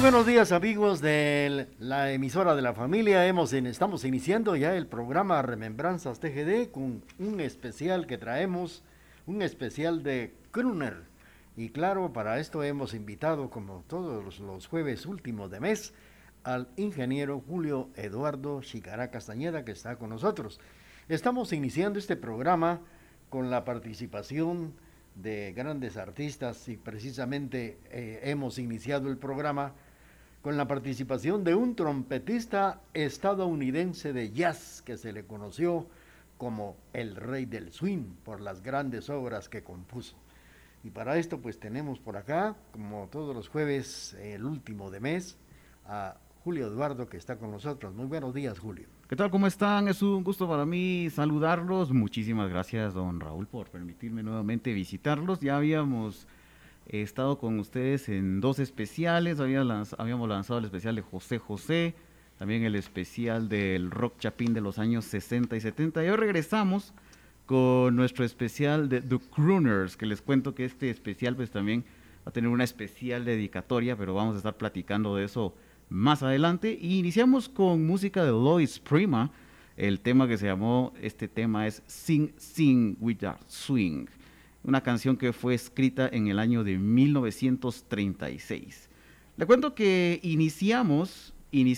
buenos días amigos de la emisora de la familia. Estamos iniciando ya el programa Remembranzas TGD con un especial que traemos, un especial de crooner. Y claro, para esto hemos invitado, como todos los jueves últimos de mes, al ingeniero Julio Eduardo Chicará Castañeda, que está con nosotros. Estamos iniciando este programa con la participación de grandes artistas y precisamente hemos iniciado el programa con la participación de un trompetista estadounidense de jazz que se le conoció como el rey del swing por las grandes obras que compuso. Y para esto pues tenemos por acá, como todos los jueves, el último de mes, a Julio Eduardo, que está con nosotros. Muy buenos días, Julio. ¿Qué tal? ¿Cómo están? Es un gusto para mí saludarlos. Muchísimas gracias, don Raúl, por permitirme nuevamente visitarlos. Ya habíamos estado con ustedes en dos especiales. Habíamos lanzado el especial de José José, también el especial del rock chapín de los años 60 y 70. Y hoy regresamos con nuestro especial de The Crooners, que les cuento que este especial pues también va a tener una especial dedicatoria, pero vamos a estar platicando de eso más adelante. Y iniciamos con música de Lois Prima. El tema que se llamó, este tema es Sing Sing with That Swing, una canción que fue escrita en el año de 1936. Le cuento que iniciamos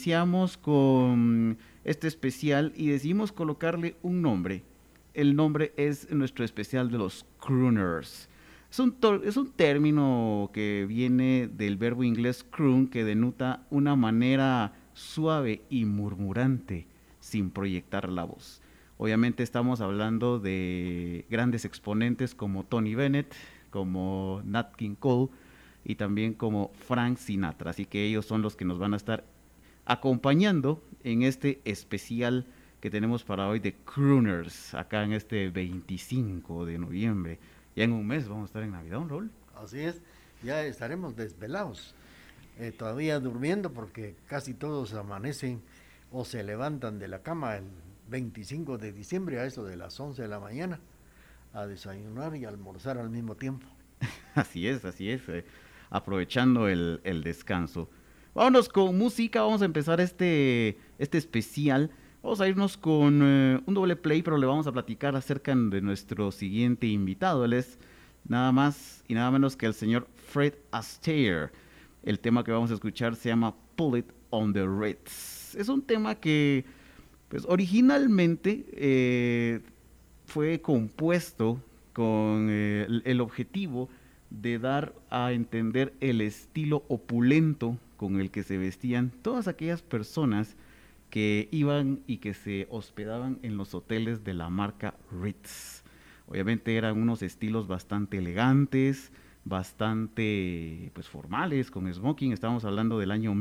con este especial y decidimos colocarle un nombre. El nombre es nuestro especial de los crooners. Es un término que viene del verbo inglés croon, que denota una manera suave y murmurante sin proyectar la voz. Obviamente estamos hablando de grandes exponentes como Tony Bennett, como Nat King Cole y también como Frank Sinatra. Así que ellos son los que nos van a estar acompañando en este especial que tenemos para hoy de crooners, acá en este 25 de noviembre. Ya en un mes vamos a estar en Navidad, ¿no, Raúl? Así es, ya estaremos desvelados, todavía durmiendo porque casi todos amanecen o se levantan de la cama el 25 de diciembre a eso de las 11 de la mañana a desayunar y almorzar al mismo tiempo. Así es, aprovechando el descanso. Vámonos con música, vamos a empezar este especial. Vamos a irnos con un doble play, pero le vamos a platicar acerca de nuestro siguiente invitado. Él es nada más y nada menos que el señor Fred Astaire. El tema que vamos a escuchar se llama Pull It on the Ritz. Es un tema que pues, originalmente fue compuesto con el objetivo de dar a entender el estilo opulento con el que se vestían todas aquellas personas que iban y que se hospedaban en los hoteles de la marca Ritz. Obviamente eran unos estilos bastante elegantes, bastante pues formales, con smoking. Estamos hablando del año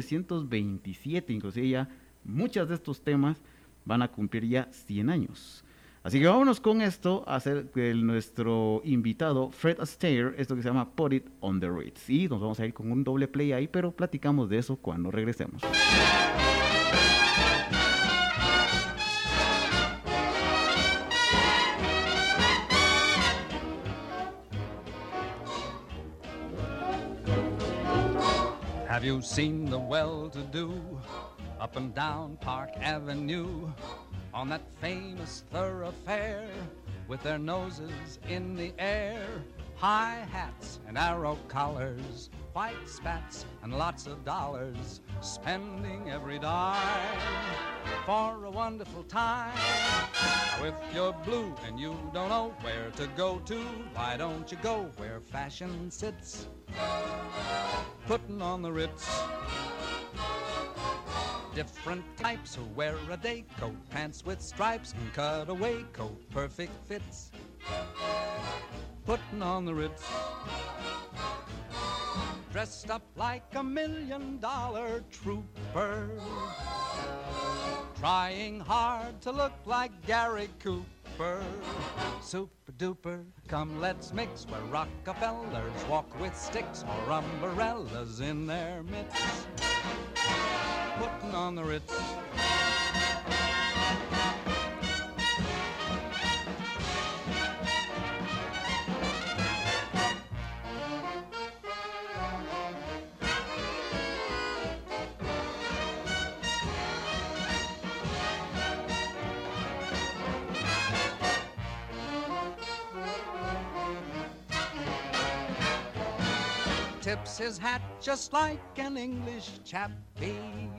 1927, inclusive ya muchos de estos temas van a cumplir ya 100 años. Así que vámonos con esto a hacer que nuestro invitado Fred Astaire, esto que se llama Put It on the Ritz. Y nos vamos a ir con un doble play ahí, pero platicamos de eso cuando regresemos. Have you seen the well-to-do up and down Park Avenue on that famous thoroughfare with their noses in the air, high hats and arrow collars, white spats and lots of dollars, spending every dime for a wonderful time? Now if you're blue and you don't know where to go to, why don't you go where fashion sits, putting on the Ritz? Different types who wear a day coat, pants with stripes and cutaway coat, perfect fits, putting on the Ritz. Dressed up like $1 million trooper, trying hard to look like Gary Cooper. Super duper, come let's mix where Rockefellers walk with sticks or umbrellas in their mitts, putting on the Ritz. tips his hat just like an English chap be.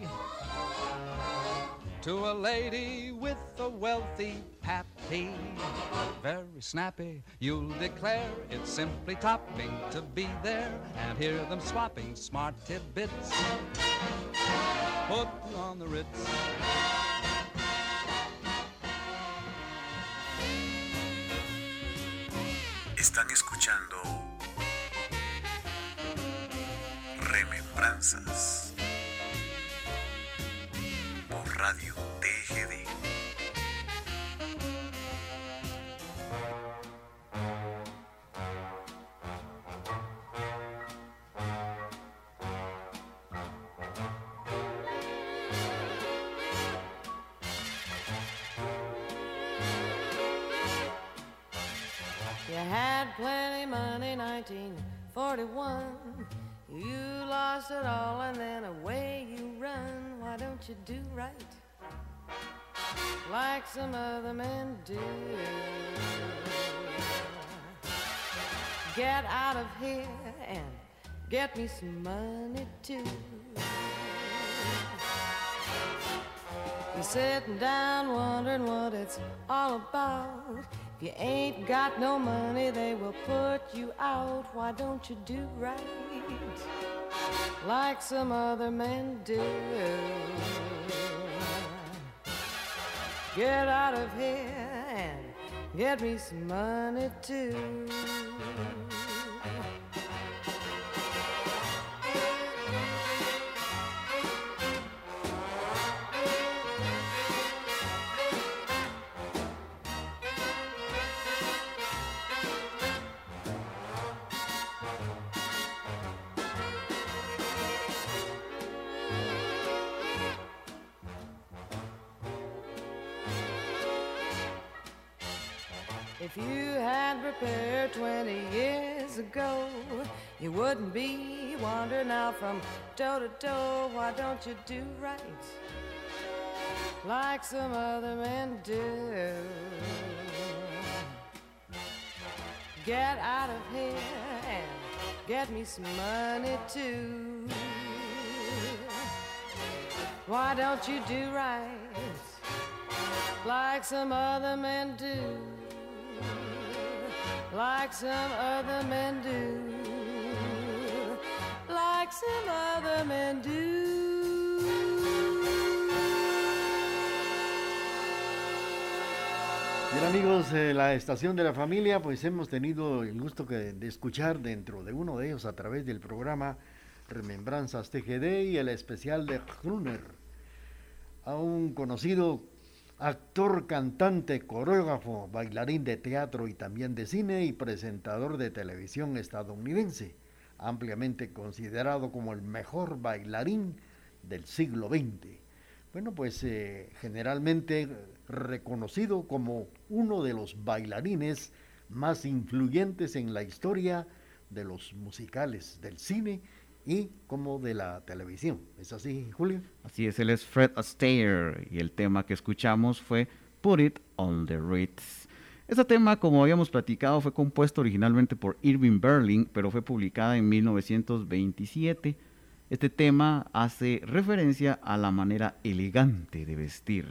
To a lady with a wealthy pappy, very snappy, you'll declare it's simply topping to be there and hear them swapping smart tidbits. Put on the Ritz. Están escuchando Remembranzas por Radio TGD. You had plenty money, 1941. You lost it all and then away you run. Why don't you do right like some other men do? Get out of here and get me some money too. You're sitting down wondering what it's all about. If you ain't got no money, they will put you out. Why don't you do right like some other men do? Get out of here and get me some money too. If you had prepared 20 years ago, you wouldn't be wandering out from toe to toe. Why don't you do right like some other men do? Get out of here and get me some money too. Why don't you do right like some other men do? Like some other men do, like some other men do. Bien amigos, la estación de la familia, pues hemos tenido el gusto de escuchar dentro de uno de ellos a través del programa Remembranzas TGD y el especial de Crooner, a un conocido actor, cantante, coreógrafo, bailarín de teatro y también de cine y presentador de televisión estadounidense, ampliamente considerado como el mejor bailarín del siglo XX. Bueno, pues generalmente reconocido como uno de los bailarines más influyentes en la historia de los musicales, del cine y como de la televisión. ¿Es así, Julio? Así es, él es Fred Astaire y el tema que escuchamos fue Put It on the Ritz. Este tema, como habíamos platicado, fue compuesto originalmente por Irving Berlin, pero fue publicada en 1927. Este tema hace referencia a la manera elegante de vestir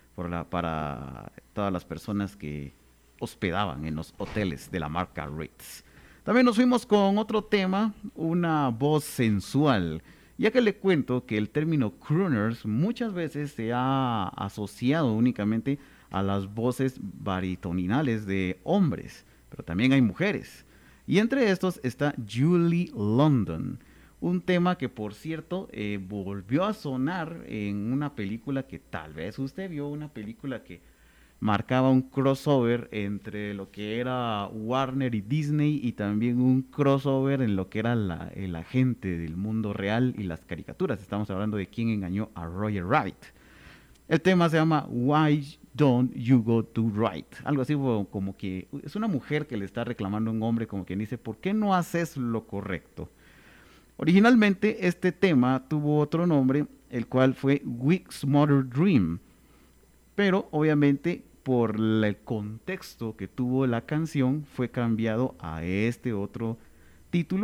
para todas las personas que hospedaban en los hoteles de la marca Ritz. También nos fuimos con otro tema, una voz sensual, ya que le cuento que el término crooners muchas veces se ha asociado únicamente a las voces baritoninales de hombres, pero también hay mujeres. Y entre estos está Julie London, un tema que por cierto volvió a sonar en una película que tal vez usted vio, una película que marcaba un crossover entre lo que era Warner y Disney y también un crossover en lo que era el agente del mundo real y las caricaturas. Estamos hablando de Quién engañó a Roger Rabbit. El tema se llama Why Don't You Go to Right. Algo así como que es una mujer que le está reclamando a un hombre, como quien dice, ¿por qué no haces lo correcto? Originalmente este tema tuvo otro nombre, el cual fue Week's Mother Dream, pero obviamente por el contexto que tuvo la canción fue cambiado a este otro título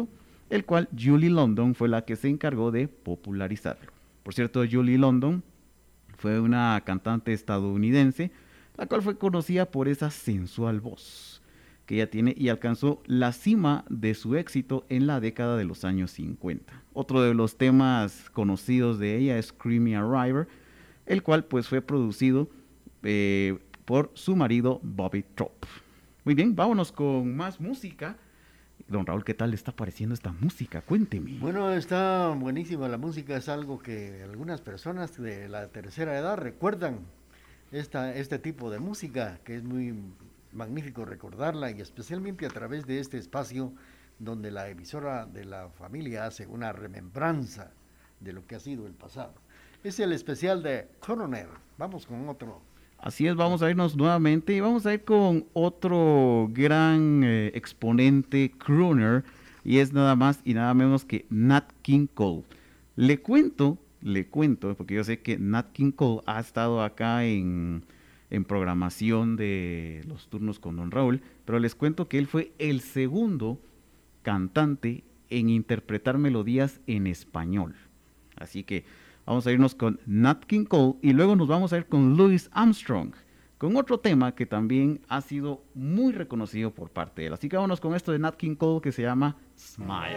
el cual Julie London fue la que se encargó de popularizarlo. Por cierto, Julie London fue una cantante estadounidense, la cual fue conocida por esa sensual voz que ella tiene y alcanzó la cima de su éxito en la década de los años 50. Otro de los temas conocidos de ella es Cry Me a River, el cual pues fue producido por su marido Bobby Tropp. Muy bien, vámonos con más música. Don Raúl, ¿qué tal le está pareciendo esta música? Cuénteme. Bueno, está buenísima la música, es algo que algunas personas de la tercera edad recuerdan este tipo de música, que es muy magnífico recordarla, y especialmente a través de este espacio donde la emisora de la familia hace una remembranza de lo que ha sido el pasado. Es el especial de Crooner. Vamos con otro. Así es, vamos a irnos nuevamente y vamos a ir con otro gran exponente crooner, y es nada más y nada menos que Nat King Cole. Le cuento, porque yo sé que Nat King Cole ha estado acá en programación de los turnos con Don Raúl, pero les cuento que él fue el segundo cantante en interpretar melodías en español. Así que vamos a irnos con Nat King Cole y luego nos vamos a ir con Louis Armstrong, con otro tema que también ha sido muy reconocido por parte de él. Así que vámonos con esto de Nat King Cole que se llama Smile.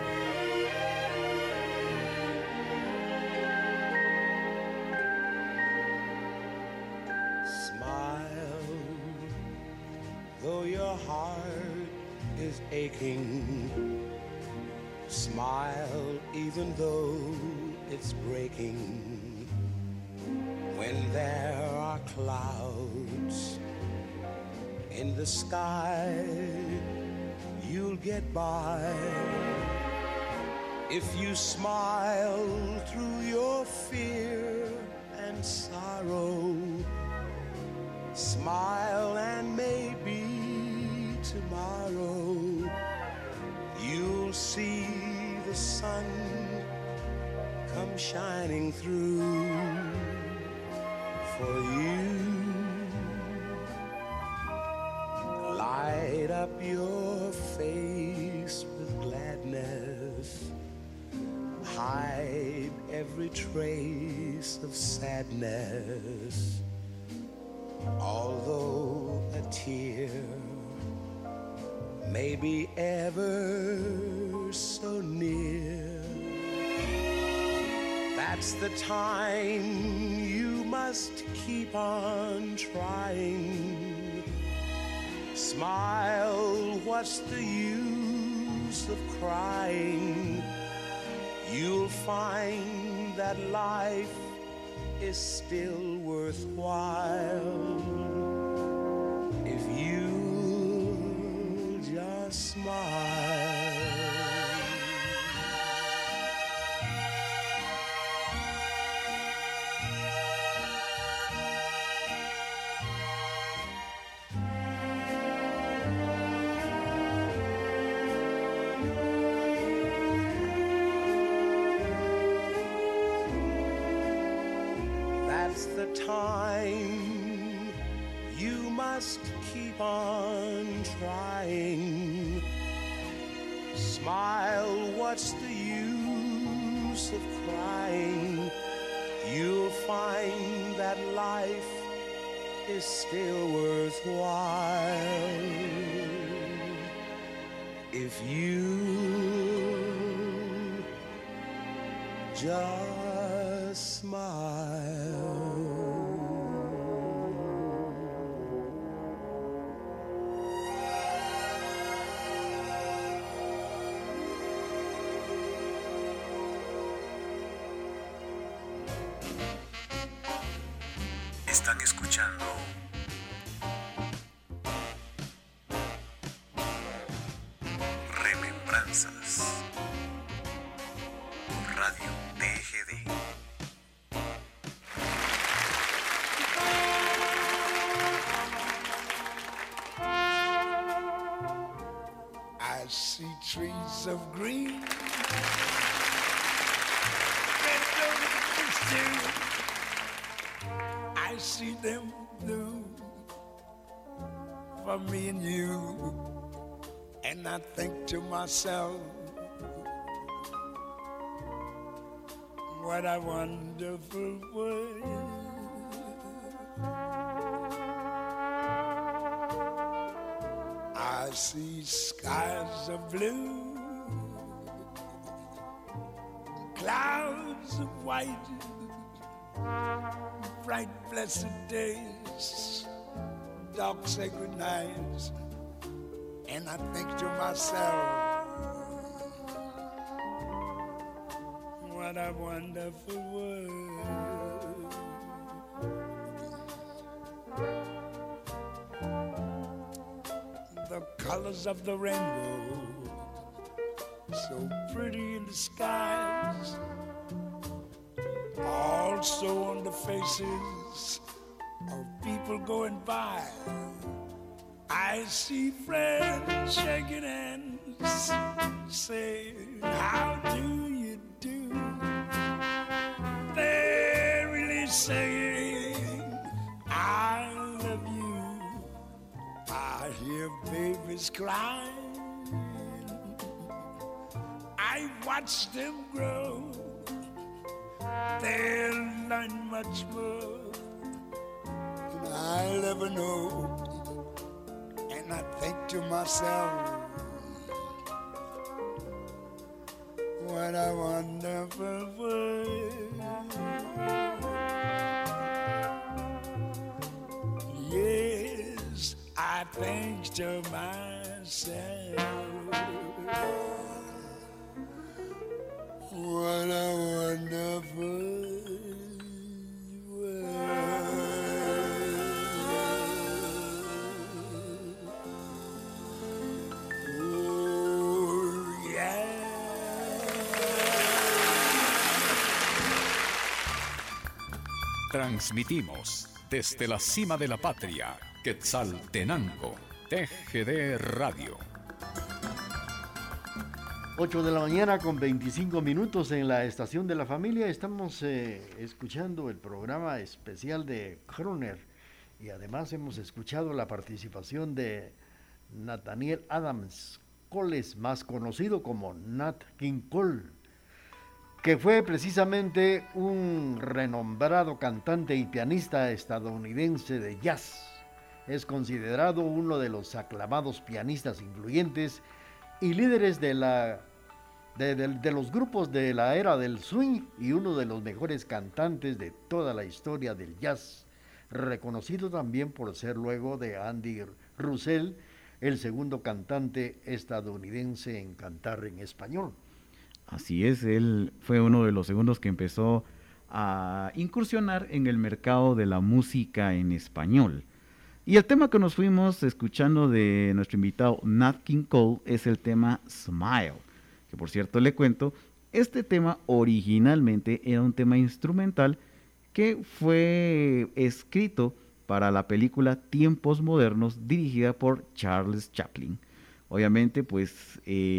Smile, though your heart is aching. Smile, even though it's breaking. When there are clouds in the sky, you'll get by. If you smile through your fear and sorrow, smile and maybe tomorrow you'll see the sun come shining through for you. Light up your face with gladness, hide every trace of sadness. Although a tear may be ever so near, that's the time you must keep on trying. Smile, what's the use of crying? You'll find that life is still worthwhile if you just smile. That's the time you must keep on trying. Smile, what's the use of crying? You'll find that life is still worthwhile if you just smile. Están escuchando Remembranzas por Radio TGD. I see trees of green, red roses too. I see them blue for me and you. And I think to myself, What a wonderful world. I see skies of blue, clouds of white, bright blessed days, dark sacred nights, and I think to myself, what a wonderful world. The colors of the rainbow, so pretty in the skies, also on the faces of people going by. I see friends shaking hands, saying, how do you do? They're really saying, I love you. I hear babies crying. I watch them grow. They'll learn much more than I'll ever know. And I think to myself, what a wonderful world. Yes, I think to myself, what a wonderful Transmitimos desde la cima de la patria, Quetzaltenango, TGD Radio. 8 de la mañana con 25 minutos en la estación de la familia. Estamos escuchando el programa especial de Crooner y además hemos escuchado la participación de Nathaniel Adams Coles, más conocido como Nat King Cole, que fue precisamente un renombrado cantante y pianista estadounidense de jazz. Es considerado uno de los aclamados pianistas influyentes y líderes de los grupos de la era del swing y uno de los mejores cantantes de toda la historia del jazz, reconocido también por ser luego de Andy Russell el segundo cantante estadounidense en cantar en español. Así es, él fue uno de los segundos que empezó a incursionar en el mercado de la música en español. Y el tema que nos fuimos escuchando de nuestro invitado Nat King Cole es el tema Smile, que por cierto le cuento, este tema originalmente era un tema instrumental que fue escrito para la película Tiempos Modernos, dirigida por Charles Chaplin. Obviamente, pues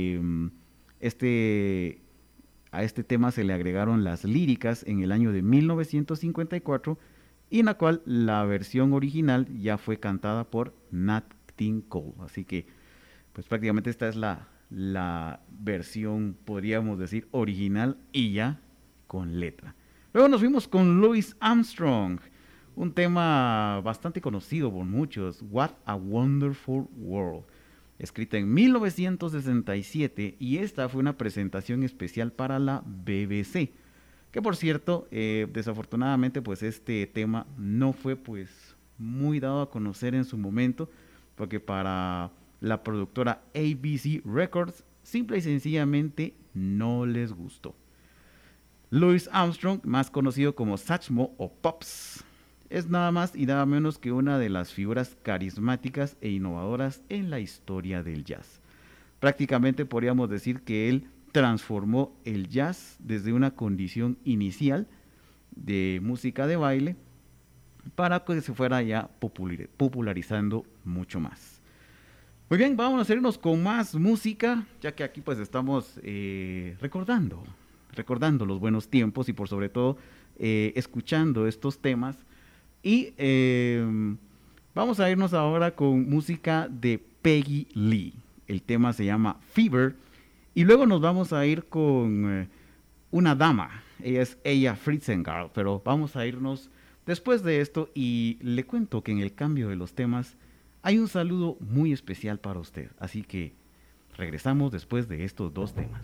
a este tema se le agregaron las líricas en el año de 1954, y en la cual la versión original ya fue cantada por Nat King Cole. Así que, pues prácticamente esta es la versión, podríamos decir, original y ya con letra. Luego nos fuimos con Louis Armstrong, un tema bastante conocido por muchos, What a Wonderful World, escrita en 1967, y esta fue una presentación especial para la BBC, que por cierto, desafortunadamente pues este tema no fue pues muy dado a conocer en su momento, porque para la productora ABC Records simple y sencillamente no les gustó. Louis Armstrong, más conocido como Satchmo o Pops, es nada más y nada menos que una de las figuras carismáticas e innovadoras en la historia del jazz. Prácticamente podríamos decir que él transformó el jazz desde una condición inicial de música de baile para que se fuera ya popularizando mucho más. Muy bien, vamos a irnos con más música, ya que aquí pues estamos recordando los buenos tiempos y por sobre todo escuchando estos temas. Y vamos a irnos ahora con música de Peggy Lee. El tema se llama Fever. Y luego nos vamos a ir con una dama Ella es Ella Fritzengard, pero vamos a irnos después de esto y le cuento que en el cambio de los temas hay un saludo muy especial para usted. Así que regresamos después de estos dos temas.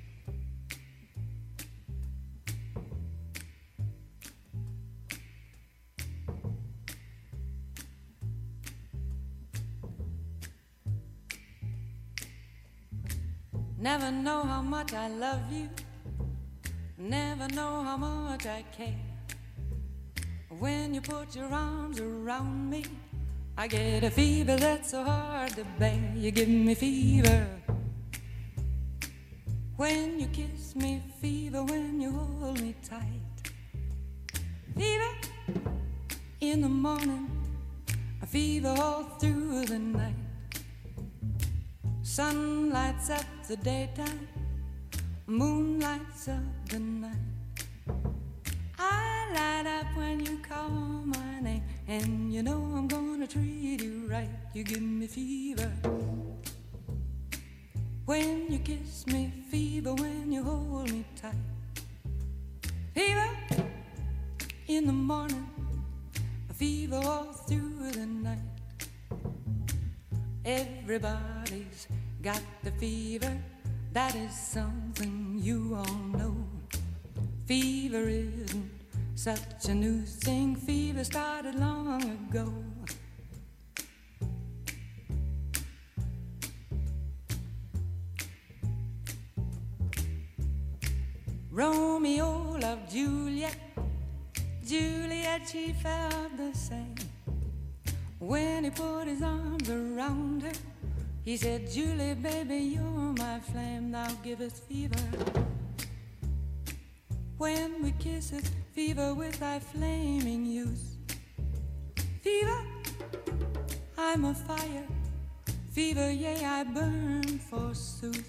Never know how much I love you. Never know how much I care. When you put your arms around me, I get a fever that's so hard to bear. You give me fever when you kiss me, fever when you hold me tight. Fever in the morning, a fever all through the night. Sun lights up the daytime, moon lights up the night. I light up when you call my name, and you know I'm gonna treat you right. You give me fever when you kiss me, fever when you hold me tight. Fever in the morning, a fever all through the night. Everybody's got the fever, that is something you all know. Fever isn't such a new thing, fever started long ago. Romeo loved Juliet, Juliet, she felt the same. When he put his arms around her, he said, Julie, baby, you're my flame, now give us fever. When we kiss it, fever with thy flaming youth. Fever, I'm a fire, fever, yea, I burn forsooth.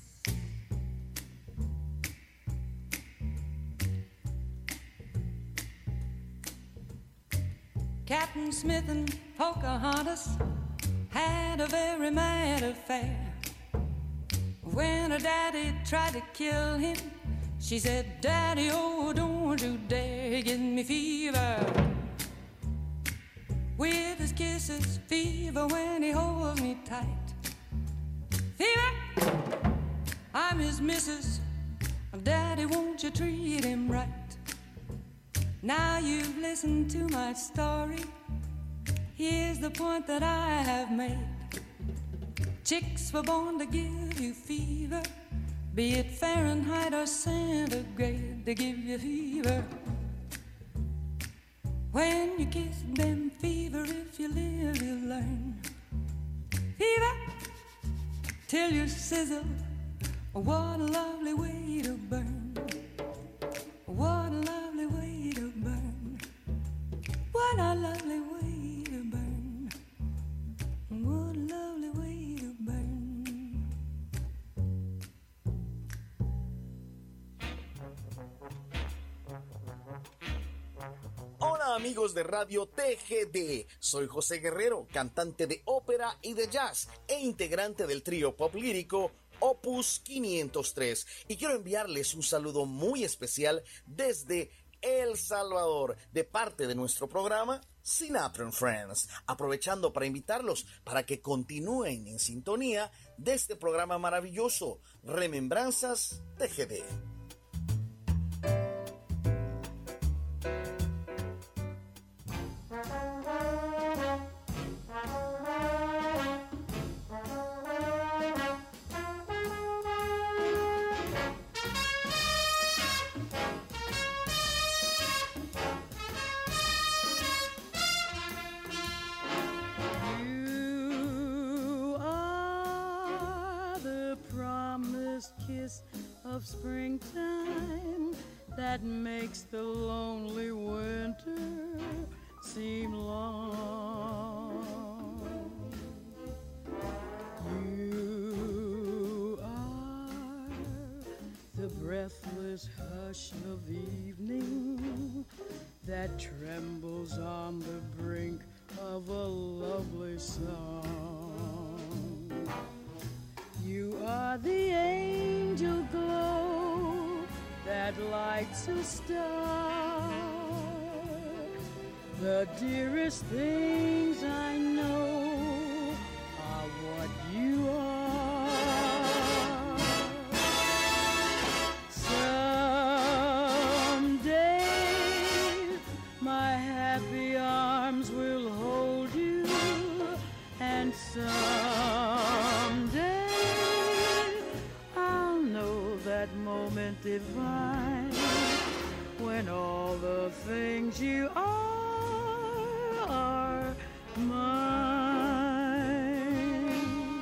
Captain Smith and Pocahontas had a very mad affair. When her daddy tried to kill him, she said, Daddy, oh, don't you dare give me fever. With his kisses, fever when he holds me tight. Fever, I'm his missus, Daddy, won't you treat him right? Now you've listened to my story, here's the point that I have made. Chicks were born to give you fever, be it Fahrenheit or centigrade, they give you fever. When you kiss them, fever, if you live, you learn. Fever, till you sizzle, what a lovely way to burn. What a lovely way to burn. What a lovely way to burn. What a lovely way to burn. Hola amigos de Radio TGD, soy José Guerrero, cantante de ópera y de jazz e integrante del trío pop lírico Opus 503, y quiero enviarles un saludo muy especial desde El Salvador de parte de nuestro programa Sinatra and Friends, aprovechando para invitarlos para que continúen en sintonía de este programa maravilloso Remembranzas TGD. Of springtime that makes the lonely winter seem long. You are the breathless hush of evening that trembles on the brink of a lovely song. You are the angel glow that lights a star. The dearest things I know are what you are. Someday my happy arms will hold you, and someday I'll know that moment divine when all the things you are mine.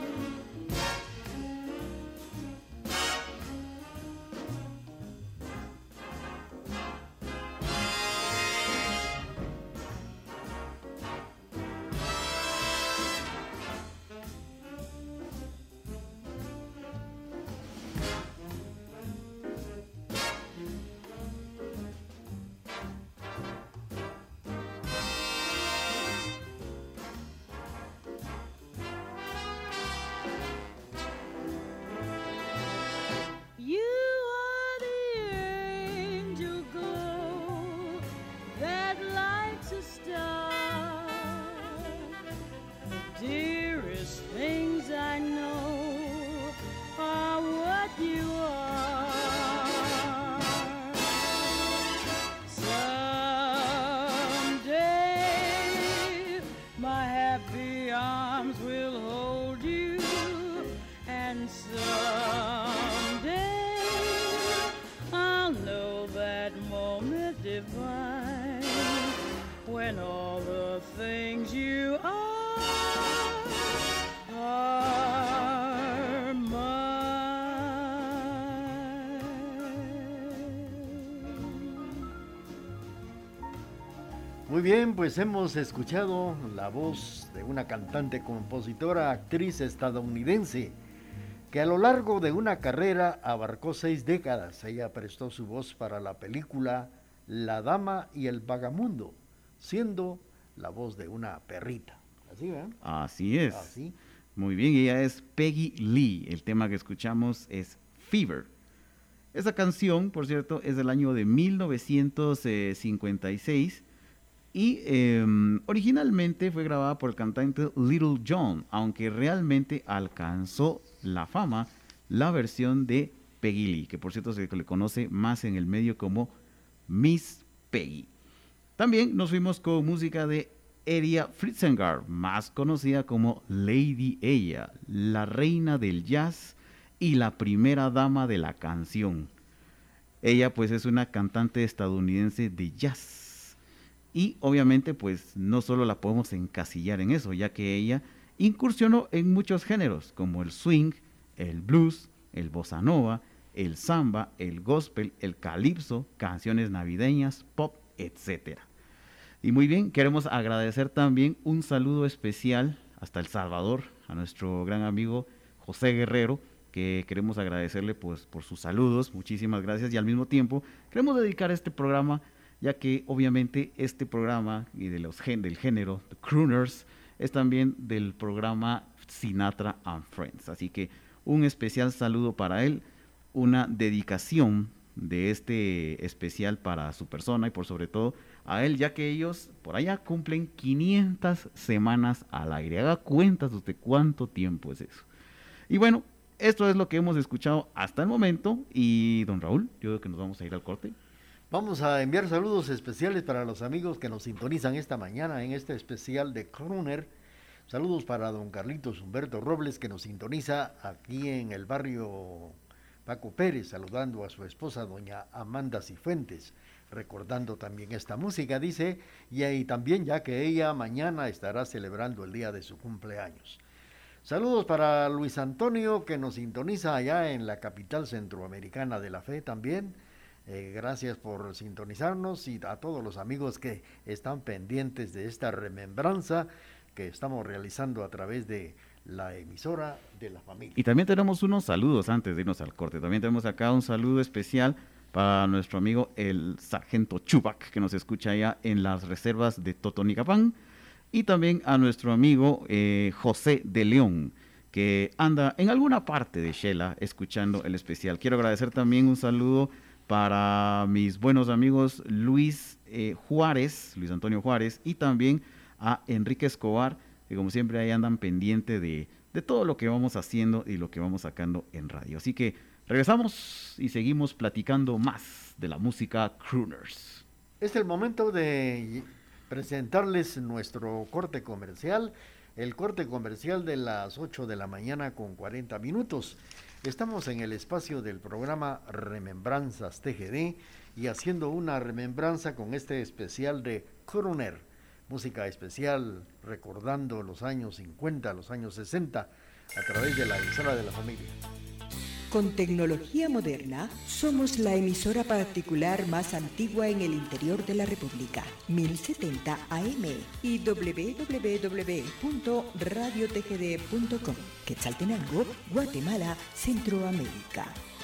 When all the things you are mine. Muy bien, pues hemos escuchado la voz de una cantante, compositora, actriz estadounidense que a lo largo de una carrera abarcó 6 décadas. Ella prestó su voz para la película La Dama y el Vagamundo, siendo la voz de una perrita. ¿Así, verdad? Así es. Así. Muy bien, ella es Peggy Lee. El tema que escuchamos es Fever. Esa canción, por cierto, es del año de 1956 y originalmente fue grabada por el cantante Little John, aunque realmente alcanzó la fama la versión de Peggy Lee, que por cierto se le conoce más en el medio como Miss Peggy. También nos fuimos con música de Ella Fitzgerald, más conocida como Lady Ella, la reina del jazz y la primera dama de la canción. Ella pues es una cantante estadounidense de jazz y obviamente pues no solo la podemos encasillar en eso, ya que ella incursionó en muchos géneros como el swing, el blues, el bossa nova, el samba, el gospel, el calipso, canciones navideñas, pop, etcétera. Y muy bien, queremos agradecer también un saludo especial hasta El Salvador a nuestro gran amigo José Guerrero, que queremos agradecerle pues por sus saludos, muchísimas gracias, y al mismo tiempo queremos dedicar este programa, ya que obviamente este programa y del género The Crooners es también del programa Sinatra and Friends, así que un especial saludo para él, una dedicación de este especial para su persona y por sobre todo a él, ya que ellos por allá cumplen 500 semanas al aire. Haga cuentas usted cuánto tiempo es eso. Y bueno, esto es lo que hemos escuchado hasta el momento. Y don Raúl, yo creo que nos vamos a ir al corte. Vamos a enviar saludos especiales para los amigos que nos sintonizan esta mañana en este especial de Crooner. Saludos para don Carlitos Humberto Robles, que nos sintoniza aquí en el barrio Paco Pérez, saludando a su esposa doña Amanda Cifuentes, recordando también esta música, dice, y ahí también ya que ella mañana estará celebrando el día de su cumpleaños. Saludos para Luis Antonio, que nos sintoniza allá en la capital centroamericana de la fe también. Gracias por sintonizarnos, y a todos los amigos que están pendientes de esta remembranza que estamos realizando a través de la emisora de la familia. Y también tenemos unos saludos antes de irnos al corte. También tenemos acá un saludo especial para nuestro amigo el sargento Chubac, que nos escucha allá en las reservas de Totonicapán, y también a nuestro amigo José de León, que anda en alguna parte de Shela escuchando el especial. Quiero agradecer también un saludo para mis buenos amigos Luis Antonio Juárez, y también a Enrique Escobar, que como siempre ahí andan pendiente de todo lo que vamos haciendo y lo que vamos sacando en radio. Así que regresamos y seguimos platicando más de la música crooners. Es el momento de presentarles nuestro corte comercial, el corte comercial de las 8 de la mañana con 40 minutos. Estamos en el espacio del programa Remembranzas TGD y haciendo una remembranza con este especial de crooner, música especial recordando los años 50, los años 60 a través de la emisora de la familia. Con tecnología moderna, somos la emisora particular más antigua en el interior de la República, 1070 AM y www.radiotgd.com, Quetzaltenango, Guatemala, Centroamérica.